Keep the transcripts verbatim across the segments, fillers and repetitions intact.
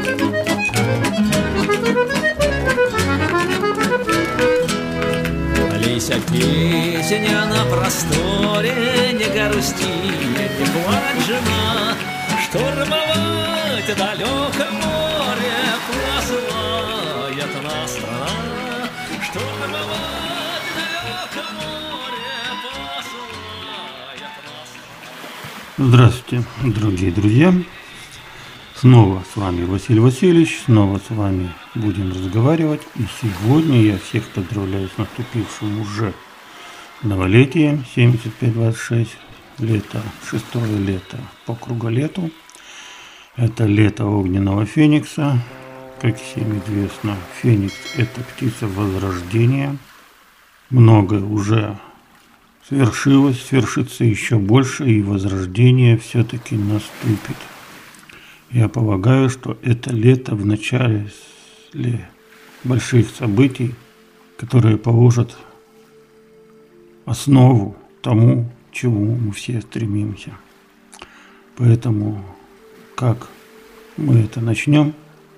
Лися, песня на просторе, не грусти, не плачь, жена, штурмовать далекое море посылает нас страна, штурмовать далекое море посылает нас страна. Здравствуйте, дорогие друзья! Снова с вами Василий Васильевич, снова с вами будем разговаривать. И сегодня я всех поздравляю с наступившим уже новолетием семьдесят пять двадцать шесть, лето, шестое лето по круголету. Это лето огненного феникса. Как всем известно, феникс – это птица возрождения. Многое уже свершилось, свершится еще больше, и возрождение все-таки наступит. Я полагаю, что это лето в начале больших событий, которые положат основу тому, к чему мы все стремимся. Поэтому, как мы это начнем,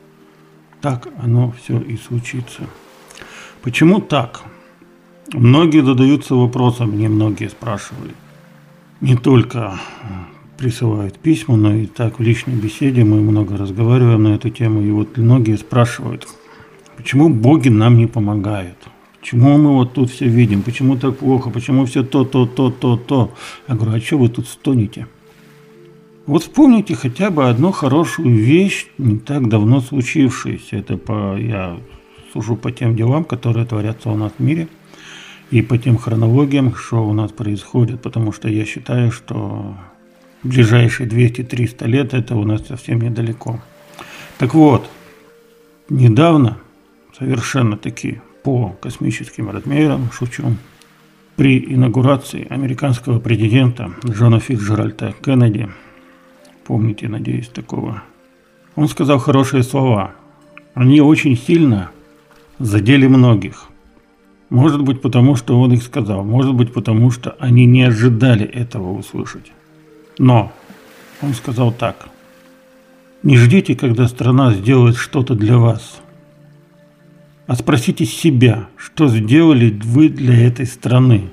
так оно все и случится. Почему так? Многие задаются вопросом, мне многие спрашивали. Не только присылают письма, но и так в личной беседе мы много разговариваем на эту тему. И вот многие спрашивают, почему боги нам не помогают? Почему мы вот тут все видим? Почему так плохо? Почему все то, то, то, то, то? Я говорю, а что вы тут стонете? Вот вспомните хотя бы одну хорошую вещь, не так давно случившуюся. Это по, я сужу по тем делам, которые творятся у нас в мире, и по тем хронологиям, что у нас происходит. Потому что я считаю, что ближайшие двести-триста лет это у нас совсем недалеко. Так вот, недавно, совершенно таки по космическим размерам, шучу, при инаугурации американского президента Джона Фицджеральда Кеннеди, помните, надеюсь, такого, он сказал хорошие слова. Они очень сильно задели многих. Может быть, потому что он их сказал, может быть, потому что они не ожидали этого услышать. Но он сказал так: не ждите, когда страна сделает что-то для вас, а спросите себя, что сделали вы для этой страны.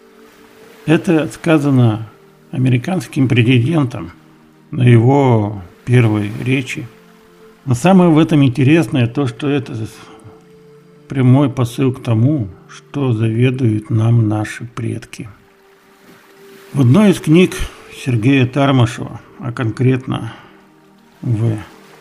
Это сказано американским президентом на его первой речи. Но самое в этом интересное то, что это прямой посыл к тому, что заведуют нам наши предки. В одной из книг Сергея Тармашева, а конкретно в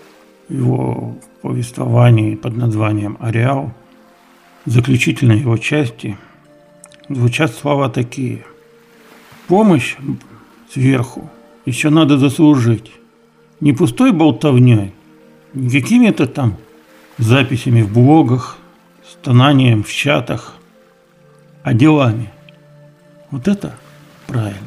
его повествовании под названием «Ареал», в заключительной его части звучат слова такие: «Помощь сверху еще надо заслужить, не пустой болтовней, не какими-то там записями в блогах, стонанием в чатах, а делами». Вот это правильно.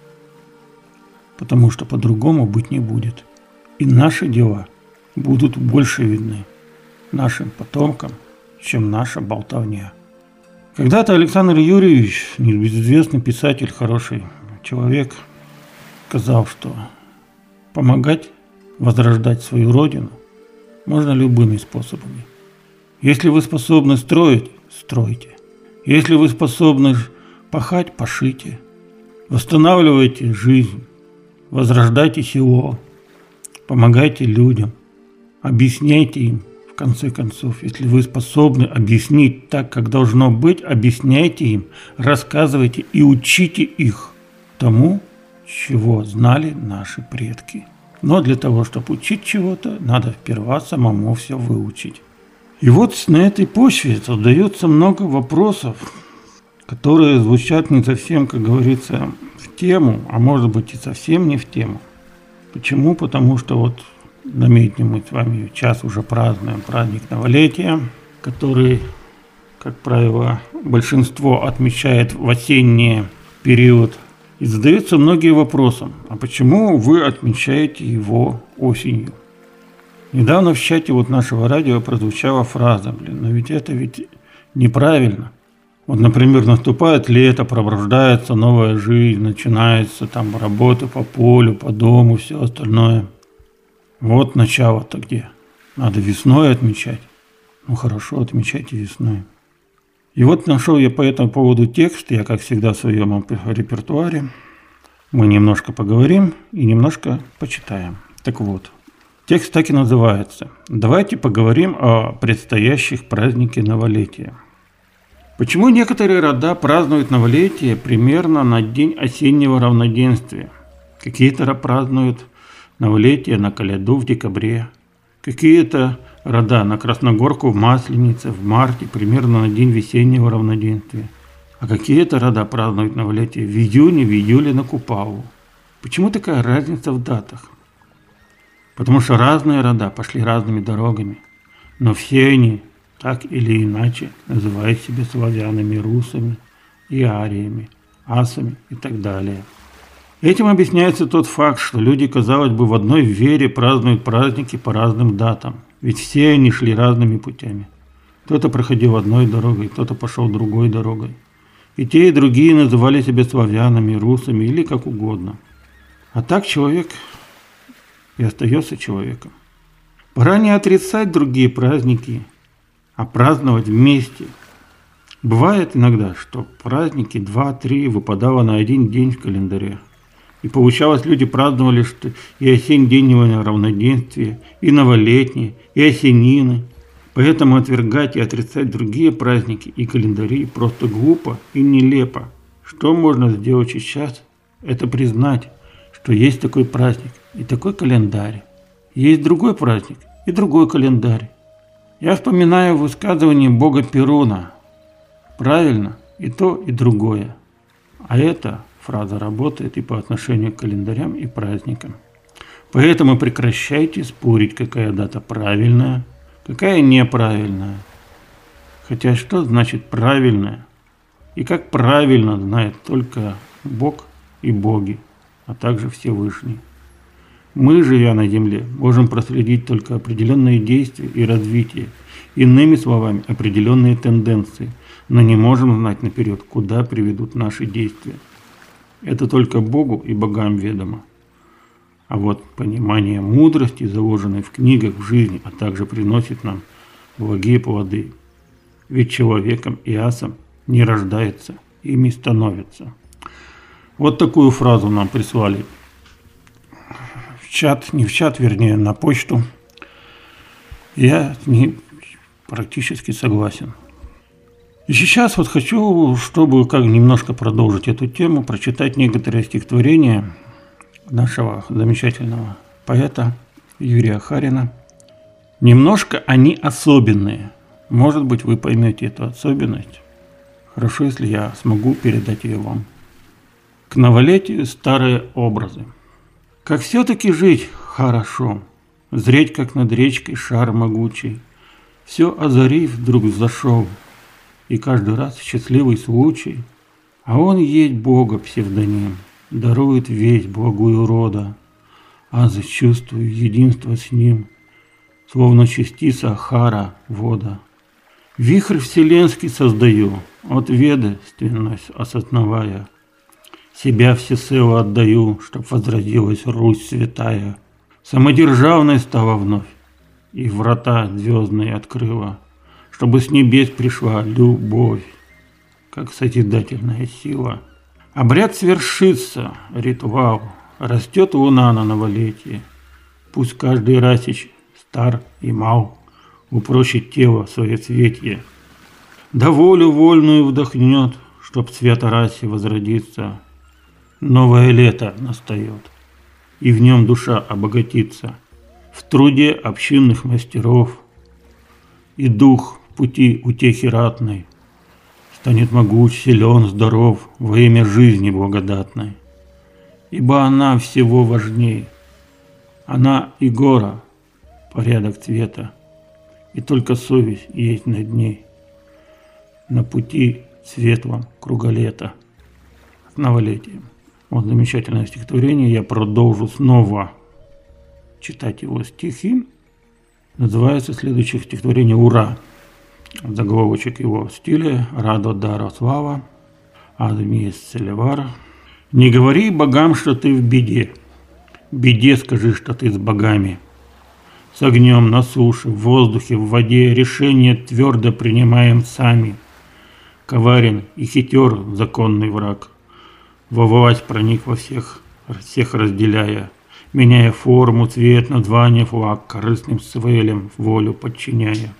Потому что по-другому быть не будет. И наши дела будут больше видны нашим потомкам, чем наша болтовня. Когда-то Александр Юрьевич, небезызвестный писатель, хороший человек, сказал, что помогать возрождать свою родину можно любыми способами. Если вы способны строить, стройте. Если вы способны пахать, пашите. Восстанавливайте жизнь. Возрождайте село, помогайте людям, объясняйте им, в конце концов, если вы способны объяснить так, как должно быть, объясняйте им, рассказывайте и учите их тому, чего знали наши предки. Но для того, чтобы учить чего-то, надо сперва самому все выучить. И вот на этой почве задается много вопросов, которые звучат не совсем, как говорится, в тему, а может быть и совсем не в тему. Почему? Потому что вот наметим мы с вами час уже празднуем праздник новолетия, который, как правило, большинство отмечает в осенний период. И задаются многие вопросы. А почему вы отмечаете его осенью? Недавно в чате вот нашего радио прозвучала фраза: блин, но ведь это ведь неправильно. Вот, например, наступает лето, пробуждается новая жизнь, начинается там работа по полю, по дому, все остальное. Вот начало-то где? Надо весной отмечать. Ну хорошо, отмечайте весной. И вот нашел я по этому поводу текст, я, как всегда, в своем репертуаре. Мы немножко поговорим и немножко почитаем. Так вот, текст так и называется. Давайте поговорим о предстоящих празднике новолетия. Почему некоторые рода празднуют новолетие примерно на день осеннего равноденствия? Какие-то празднуют новолетие на коляду в декабре. Какие-то рода на Красногорку в Масленице в марте, примерно на день весеннего равноденствия. А какие-то рода празднуют новолетие в июне, в июле на Купалу. Почему такая разница в датах? Потому что разные рода пошли разными дорогами, но все они так или иначе называют себя славянами, русами и ариями, асами и так далее. Этим объясняется тот факт, что люди, казалось бы, в одной вере празднуют праздники по разным датам, ведь все они шли разными путями. Кто-то проходил одной дорогой, кто-то пошел другой дорогой. И те, и другие называли себя славянами, русами или как угодно. А так человек и остается человеком. Пора не отрицать другие праздники, а праздновать вместе. Бывает иногда, что праздники два-три выпадало на один день в календаре. И получалось, люди праздновали что и осень-деннего равноденствия, и новолетние, и осенины. Поэтому отвергать и отрицать другие праздники и календари просто глупо и нелепо. Что можно сделать сейчас? Это признать, что есть такой праздник и такой календарь. Есть другой праздник и другой календарь. Я вспоминаю высказывание бога Перуна. Правильно, и то, и другое. А эта фраза работает и по отношению к календарям и праздникам. Поэтому прекращайте спорить, какая дата правильная, какая неправильная. Хотя что значит правильная? И как правильно знает только Бог и боги, а также Всевышний. Мы, живя на земле, можем проследить только определенные действия и развитие, иными словами, определенные тенденции, но не можем знать наперед, куда приведут наши действия. Это только Богу и богам ведомо. А вот понимание мудрости, заложенной в книгах в жизни, а также приносит нам благие плоды. Ведь человеком и асом не рождается, ими становится. Вот такую фразу нам прислали в чат, не в чат, вернее, на почту. Я с ней практически согласен. И сейчас вот хочу, чтобы как немножко продолжить эту тему, прочитать некоторые стихотворения нашего замечательного поэта Юрия Харина. Немножко они особенные. Может быть, вы поймете эту особенность. Хорошо, если я смогу передать ее вам. К новолетию старые образы. Как все-таки жить хорошо, зреть, как над речкой шар могучий, все озарив вдруг взошел, и каждый раз счастливый случай, а он есть Бога псевдоним, дарует весть благую рода, а зачувствую единство с ним, словно частица хара вода. Вихрь вселенский создаю, от ведомственность осознавая, себя всецело отдаю, чтоб возродилась Русь святая, самодержавной стала вновь, и врата звездные открыла, чтобы с небес пришла любовь, как созидательная сила. Обряд свершится, ритуал, растет луна на новолетие. Пусть каждый расич, стар и мал, упрощит тело своецветие. Да волю вольную вдохнет, чтоб цвет расе возродиться. Новое лето настает, и в нем душа обогатится. В труде общинных мастеров и дух пути утехи ратной станет могуч, силен, здоров во имя жизни благодатной. Ибо она всего важней, она и гора, порядок цвета, и только совесть есть над ней. На пути светлом круголета с новолетием. Вот замечательное стихотворение, я продолжу снова читать его стихи. Называется следующее стихотворение «Ура». Заголовочек его в стиле «Радо даро слава, адмиес целевар». Не говори богам, что ты в беде, беде скажи, что ты с богами. С огнем на суше, в воздухе, в воде решения твердо принимаем сами. Коварен и хитер законный враг. Во власть проник во всех, всех разделяя, меняя форму, цвет, название, флаг, корыстным свелем волю подчиняя.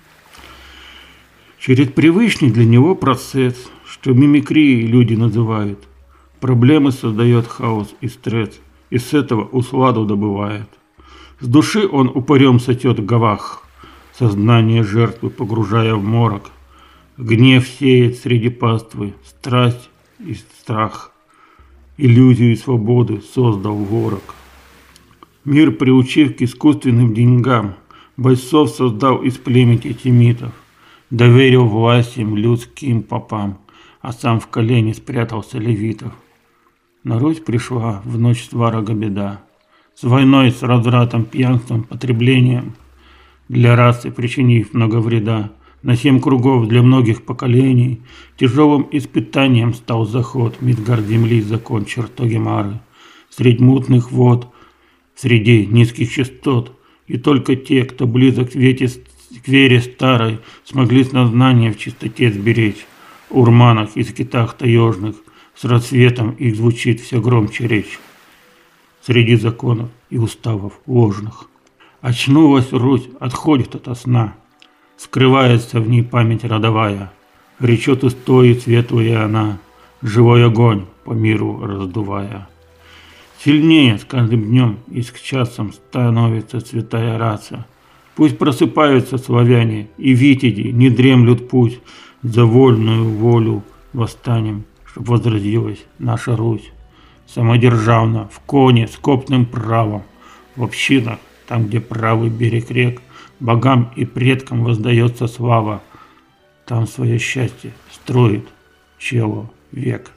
Через привычный для него процесс, что мимикрией люди называют, проблемы создает хаос и стресс, и с этого усладу добывает. С души он упырем сотет в говах, сознание жертвы погружая в морок. Гнев сеет среди паствы, страсть и страх, иллюзию свободы создал ворог. Мир, приучив к искусственным деньгам, бойцов создал из племени темитов, доверил властям людским попам, а сам в колени спрятался левитов. На Русь пришла в ночь сварога беда, с войной, с развратом, пьянством, потреблением, для расы причинив много вреда. На семь кругов для многих поколений тяжелым испытанием стал заход Мидгард земли закон чертоги Мары. Средь мутных вод, среди низких частот, и только те, кто близок к вере старой, смогли сознание в чистоте сберечь. В урманах и скитах таежных с рассветом их звучит все громче речь. Среди законов и уставов ложных очнулась Русь, отходит ото сна. Скрывается в ней память родовая, речет устои светлая она, живой огонь по миру раздувая. Сильнее с каждым днем и с часом становится святая раса. Пусть просыпаются славяне и витязи, не дремлют путь, за вольную волю восстанем, чтоб возродилась наша Русь. Самодержавно, в коне, с копным правом, в общинах, там, где правый берег рек, богам и предкам воздается слава, там свое счастье строит человек.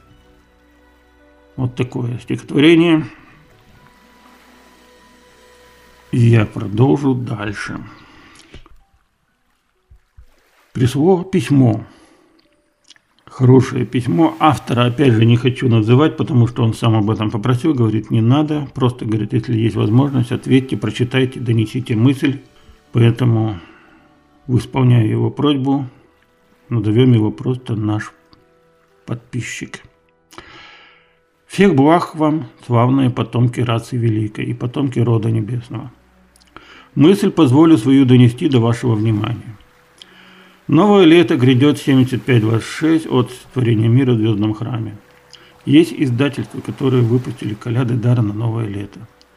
Вот такое стихотворение. И я продолжу дальше. Пришло письмо. Хорошее письмо. Автора, опять же, не хочу называть, потому что он сам об этом попросил. Говорит, не надо. Просто, говорит, если есть возможность, ответьте, прочитайте, донесите мысль. Поэтому, исполняя его просьбу, назовем его просто наш подписчик. Всех благ вам, славные потомки расы великой и потомки рода небесного. Мысль позволю свою донести до вашего внимания. Новое лето грядет семьдесят пять двадцать шесть от творения мира в Звездном храме. Есть издательства, которые выпустили коляды дара на новое лето.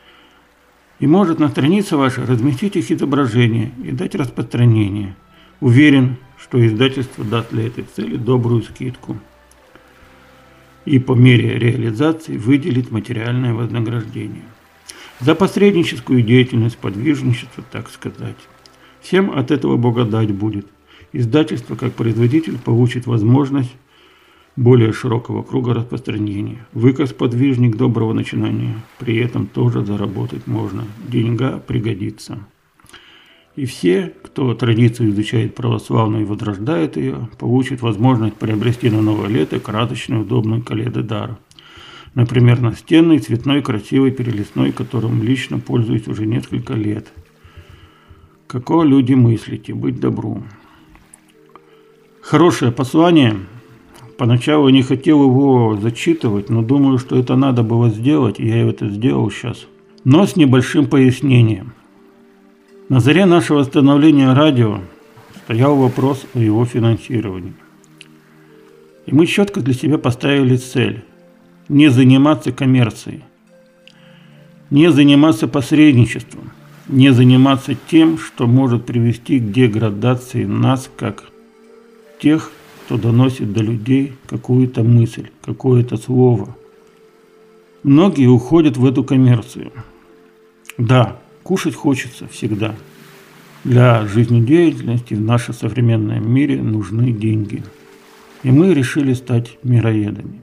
И может на странице вашей разместить их изображение и дать распространение. Уверен, что издательство даст для этой цели добрую скидку. И по мере реализации выделит материальное вознаграждение. За посредническую деятельность, подвижничество, так сказать. Всем от этого благодать будет. Издательство, как производитель, получит возможность более широкого круга распространения. Вы, как сподвижник доброго начинания, при этом тоже заработать можно. Деньга пригодится. И все, кто традицию изучает православную и возрождает ее, получат возможность приобрести на новое лето красочный, удобный коледы-дар. Например, настенный, цветной, красивый, перелистной, которым лично пользуюсь уже несколько лет. Какого люди мыслите? Быть добру. Хорошее послание. Поначалу не хотел его зачитывать, но думаю, что это надо было сделать, и я это сделал сейчас. Но с небольшим пояснением. На заре нашего становления радио стоял вопрос о его финансировании. И мы четко для себя поставили цель – не заниматься коммерцией, не заниматься посредничеством, не заниматься тем, что может привести к деградации нас как тех, кто доносит до людей какую-то мысль, какое-то слово. Многие уходят в эту коммерцию. Да, кушать хочется всегда. Для жизнедеятельности в нашем современном мире нужны деньги. И мы решили стать мироедами.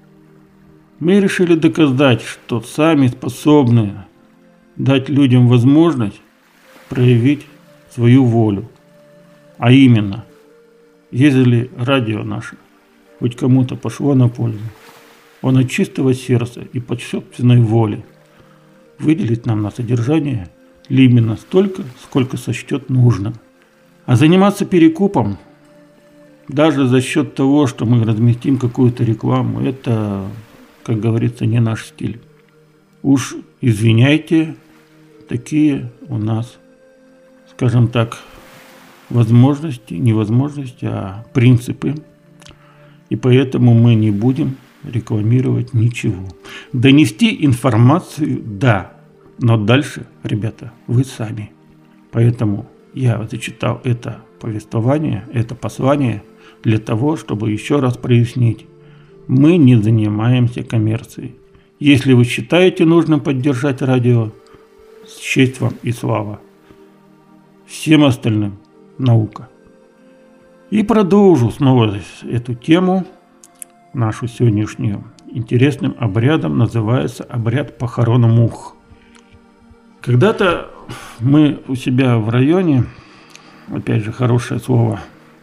Мы решили доказать, что сами способны дать людям возможность проявить свою волю. А именно, если радио наше хоть кому-то пошло на пользу, он от чистого сердца и по собственной воле выделит нам на содержание именно столько, сколько сочтет нужным. А заниматься перекупом, даже за счет того, что мы разместим какую-то рекламу, это, как говорится, не наш стиль. Уж извиняйте, такие у нас, скажем так, возможности, не возможности, а принципы. И поэтому мы не будем рекламировать ничего. Донести информацию, да, но дальше, ребята, вы сами. Поэтому я зачитал это повествование, это послание для того, чтобы еще раз прояснить. Мы не занимаемся коммерцией. Если вы считаете нужным поддержать радио, честь вам и слава. Всем остальным наука. И продолжу снова эту тему, нашу сегодняшнюю. Интересным обрядом называется обряд похорона мух. Когда-то мы у себя в районе, опять же хорошее слово,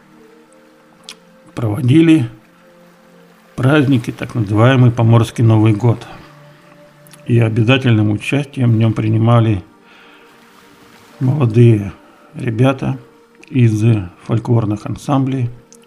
проводили праздники, так называемый Поморский Новый год. И обязательным участием в нем принимали молодые ребята из фольклорных ансамблей.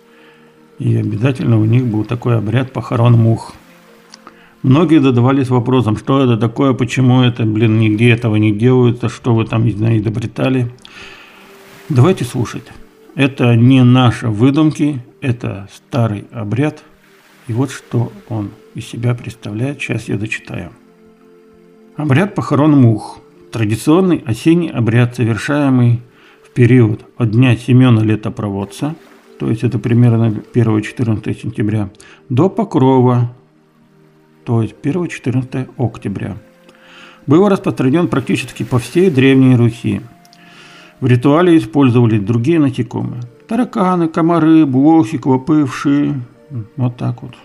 И обязательно у них был такой обряд похорон мух. Многие задавались вопросом, что это такое, почему это, блин, нигде этого не делается, что вы там изобретали. Давайте слушать. Это не наши выдумки, это старый обряд. И вот что он из себя представляет. Сейчас я зачитаю. Обряд похорон мух. Традиционный осенний обряд, совершаемый в период от дня Семена Летопроводца, то есть это примерно первого-четырнадцатого сентября, до Покрова, то есть первого-четырнадцатого октября. Был распространен практически по всей Древней Руси. В ритуале использовались другие насекомые. Тараканы, комары, блохи, клопы, вши. Вот так вот.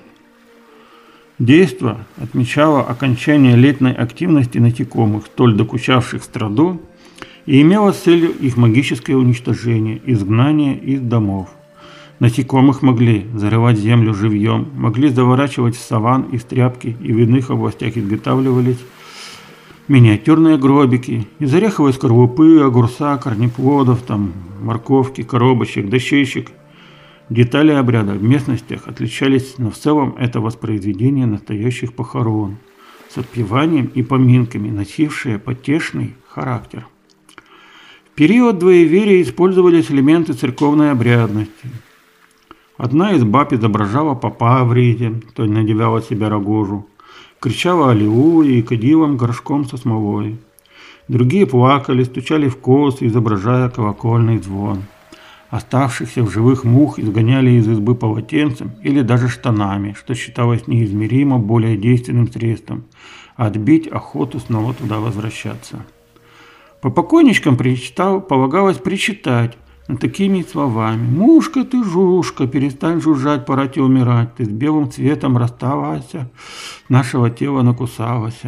Действо отмечало окончание летней активности насекомых, столь докучавших страду, и имело целью их магическое уничтожение, изгнание из домов. Насекомых могли зарывать землю живьем, могли заворачивать в саван из тряпки, и в иных областях изготавливались миниатюрные гробики из ореховой скорлупы, огурца, корнеплодов, там, морковки, коробочек, дощечек. Детали обряда в местностях отличались, но в целом это воспроизведение настоящих похорон с отпеванием и поминками, носившие потешный характер. В период двоеверия использовались элементы церковной обрядности. Одна из баб изображала попа в ризе, то есть надевала себя рогожу, кричала аллилуйя и кадила горшком со смолой. Другие плакали, стучали в косы, изображая колокольный звон. Оставшихся в живых мух изгоняли из избы полотенцем или даже штанами, что считалось неизмеримо более действенным средством – отбить охоту снова туда возвращаться. По покойничкам причитал, полагалось причитать такими словами: «Мушка ты, жушка, перестань жужжать, пора тебе умирать, ты с белым цветом расставалась, нашего тела накусалась».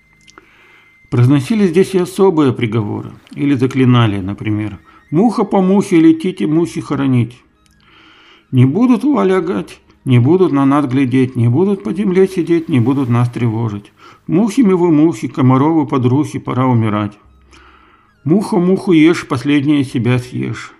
Произносили здесь и особые приговоры, или заклинали, например: «Муха по мухе летите, мухи хоронить. Не будут лягать, не будут на нас глядеть, не будут по земле сидеть, не будут нас тревожить. Мухи милы мухи, комаровы подрухи, пора умирать. Муха муху ешь, последнее себя съешь».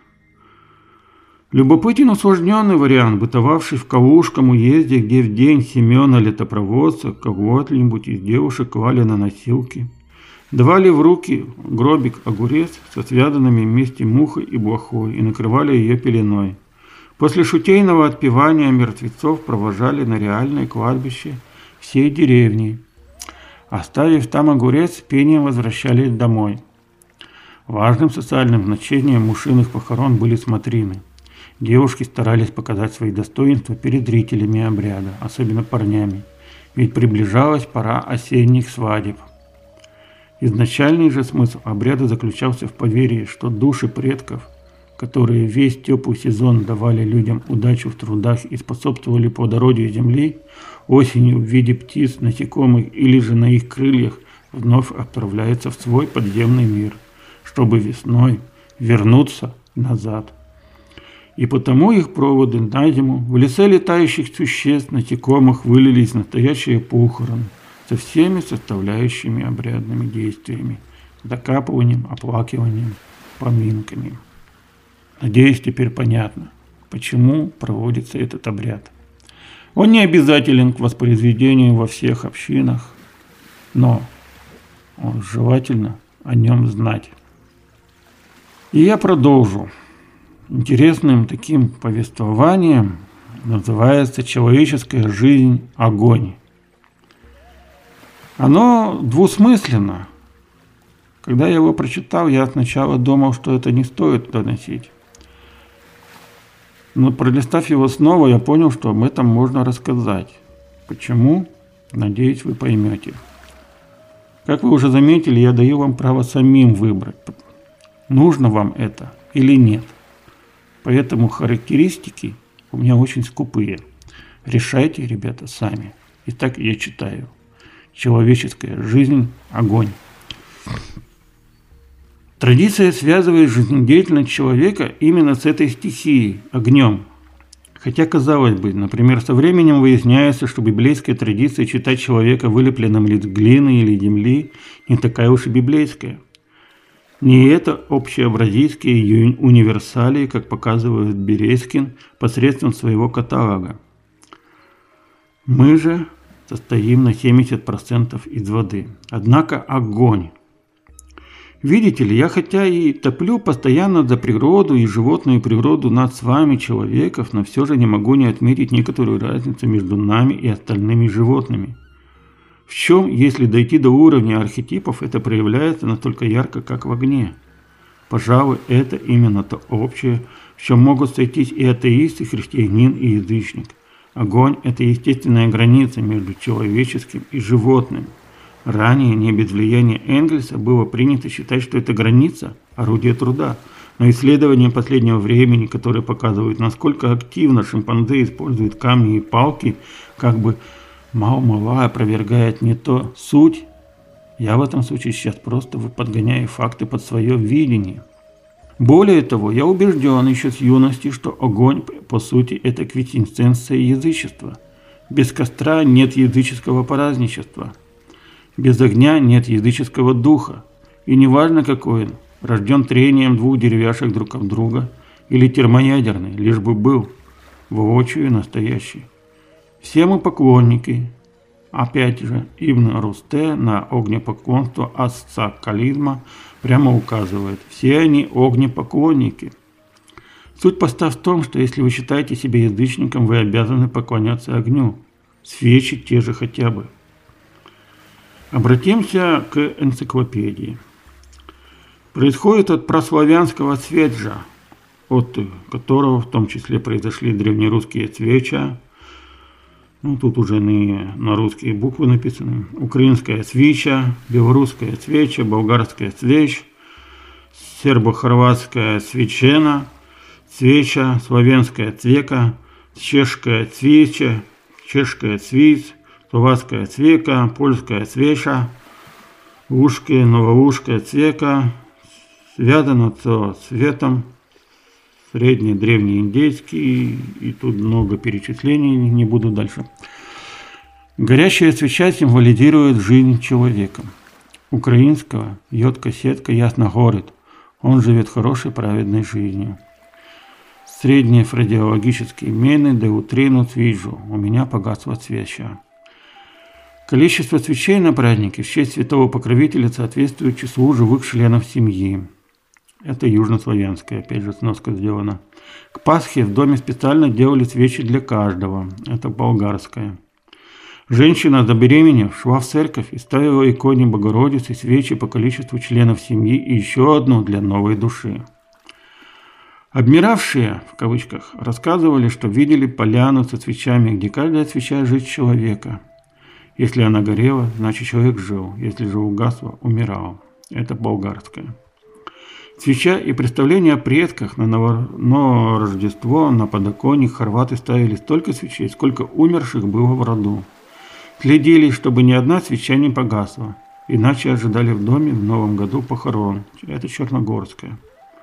Любопытен усложненный вариант, бытовавший в Калужском уезде, где в день Семена Летопроводца кого-нибудь из девушек клали на носилки. Давали в руки гробик огурец со связанными вместе мухой и блохой и накрывали ее пеленой. После шутейного отпевания мертвецов провожали на реальное кладбище всей деревни. Оставив там огурец, пением возвращались домой. Важным социальным значением мушиных похорон были смотрины. Девушки старались показать свои достоинства перед зрителями обряда, особенно парнями, ведь приближалась пора осенних свадеб. Изначальный же смысл обряда заключался в поверье, что души предков, которые весь теплый сезон давали людям удачу в трудах и способствовали плодородию земли, осенью в виде птиц, насекомых или же на их крыльях вновь отправляются в свой подземный мир, чтобы весной вернуться назад. И потому их проводы на зиму в лице летающих существ, насекомых, вылились в настоящие похороны со всеми составляющими обрядными действиями. закапыванием, оплакиванием, поминками. Надеюсь, теперь понятно, почему проводится этот обряд. Он не обязателен к воспроизведению во всех общинах, но желательно о нем знать. И я продолжу. Интересным таким повествованием называется «Человеческая жизнь. Огонь». Оно двусмысленно. Когда я его прочитал, я сначала думал, что это не стоит доносить. Но пролистав его снова, я понял, что об этом можно рассказать. Почему? Надеюсь, вы поймете. Как вы уже заметили, я даю вам право самим выбрать, нужно вам это или нет. Поэтому характеристики у меня очень скупые. Решайте, ребята, сами. Итак, я читаю. Человеческая жизнь. Огонь. Традиция связывает жизнедеятельность человека именно с этой стихией, огнем. Хотя, казалось бы, например, со временем выясняется, что библейская традиция читать человека вылепленным из глины или земли не такая уж и библейская. Не это общеевразийские универсалии, как показывает Березкин посредством своего каталога. Мы же состоим на семьдесят процентов из воды. Однако огонь. Видите ли, я хотя и топлю постоянно за природу и животную природу над с вами, человеков, но все же не могу не отметить некоторую разницу между нами и остальными животными. В чем, если дойти до уровня архетипов, это проявляется настолько ярко, как в огне? Пожалуй, это именно то общее, в чем могут сойтись и атеист, и христианин, и язычник. Огонь – это естественная граница между человеческим и животным. Ранее, не без влияния Энгельса, было принято считать, что эта граница – орудие труда. Но исследования последнего времени, которые показывают, насколько активно шимпанзе используют камни и палки, как бы мало-мало опровергает не то суть. Я в этом случае сейчас просто подгоняю факты под свое видение. Более того, я убежден еще с юности, что огонь, по сути, это квинтэссенция язычества. Без костра нет языческого праздничества. Без огня нет языческого духа. И неважно какой он, рожден трением двух деревяшек друг об друга или термоядерный, лишь бы был воочию настоящий. Все мы поклонники. Опять же, Ибн Русте на огнепоклонство асцакализма прямо указывает. Все они огнепоклонники. Суть поста в том, что если вы считаете себя язычником, вы обязаны поклоняться огню. Свечи те же хотя бы. Обратимся к энциклопедии. Происходит от прославянского сведжа, от которого в том числе произошли древнерусские свеча. Ну, тут уже не на русские буквы написаны. Украинская свеча, белорусская свеча, болгарская свеч, сербо-хорватская свечена, свеча, славянская цвека, чешская свеча, чешская свиц, словацкая цвека, польская свеча, ушки, новоушкая цвека, связано со светом, средний древнеиндейский, и тут много перечислений, не буду дальше. Горящая свеча символизирует жизнь человека. Украинского йод-кассетка ясно горит, он живет хорошей праведной жизнью. Средние фразеологические мены да утринут вижу, у меня погасла свеча. Количество свечей на празднике в честь святого покровителя соответствует числу живых членов семьи. Это южнославянская, опять же, сноска сделана. К Пасхе в доме специально делали свечи для каждого. Это болгарская. Женщина, забеременев, шла в церковь и ставила иконе Богородицы свечи по количеству членов семьи и еще одну для новой души. Обмиравшие, в кавычках, рассказывали, что видели поляну со свечами, где каждая свеча – жизнь человека. Если она горела, значит человек жил, если же угасла, умирал. Это болгарская. Свеча и представление о предках на, ново... на Рождество, на подоконник хорваты ставили столько свечей, сколько умерших было в роду. Следили, чтобы ни одна свеча не погасла, иначе ожидали в доме в новом году похорон. Это черногорская.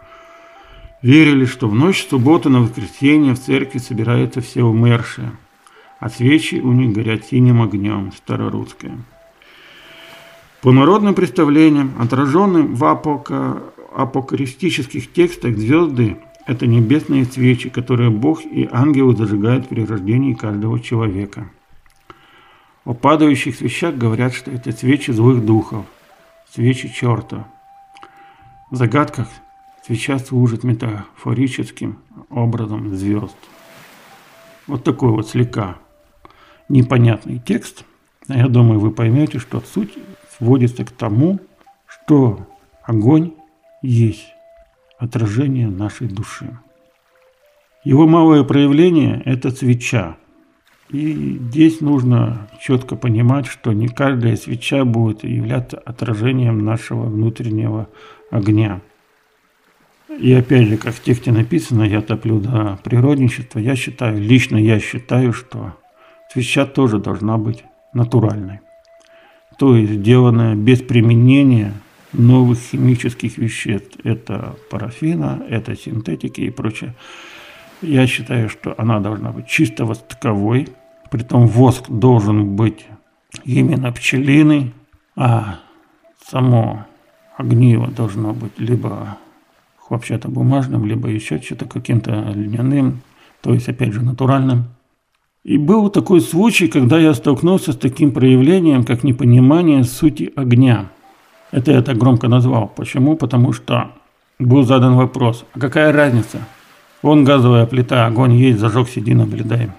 Верили, что в ночь субботы на воскресенье в церкви собираются все умершие, а свечи у них горят синим огнем, старорусская. По народным представлениям, отраженным в апока... апокалиптических текстах, звезды – это небесные свечи, которые Бог и ангелы зажигают при рождении каждого человека. О падающих свечах говорят, что это свечи злых духов, свечи черта. В загадках свеча служит метафорическим образом звезд. Вот такой вот слегка непонятный текст. Но я думаю, вы поймете, что суть сводится к тому, что огонь есть отражение нашей души. Его малое проявление – это свеча. И здесь нужно четко понимать, что не каждая свеча будет являться отражением нашего внутреннего огня. И опять же, как в тексте написано, я топлю до природничества, я считаю, лично я считаю, что свеча тоже должна быть натуральной. То есть сделанная без применения новых химических веществ. Это парафина, это синтетики и прочее. Я считаю, что она должна быть чисто восковой. Притом воск должен быть именно пчелиный, а само огниво должно быть либо хлопчатобумажным, либо еще что-то каким-то льняным, то есть опять же натуральным. И был такой случай, когда я столкнулся с таким проявлением, как непонимание сути огня. Это я так громко назвал. Почему? Потому что был задан вопрос, а какая разница? Вон газовая плита, огонь есть, зажег, сиди, наблюдай.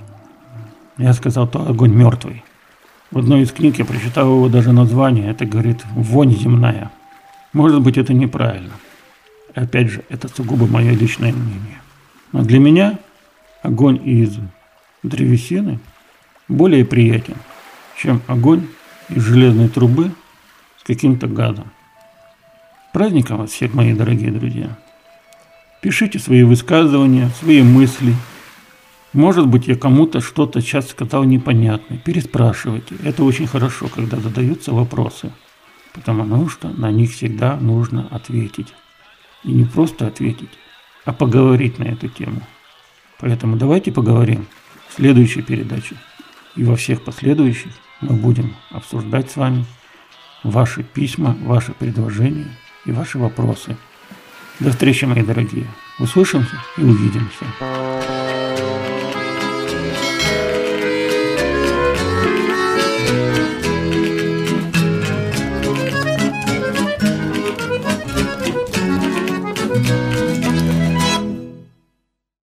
Я сказал, то огонь мертвый. В одной из книг я прочитал его даже название. Это, говорит, вонь земная. Может быть, это неправильно. Опять же, это сугубо мое личное мнение. Но для меня огонь из древесины более приятен, чем огонь из железной трубы с каким-то газом. Праздником вас всех, мои дорогие друзья. Пишите свои высказывания, свои мысли. Может быть, я кому-то что-то сейчас сказал непонятно. Переспрашивайте. Это очень хорошо, когда задаются вопросы. Потому что на них всегда нужно ответить. И не просто ответить, а поговорить на эту тему. Поэтому давайте поговорим в следующей передаче. И во всех последующих мы будем обсуждать с вами ваши письма, ваши предложения и ваши вопросы. До встречи, мои дорогие. Услышимся и увидимся.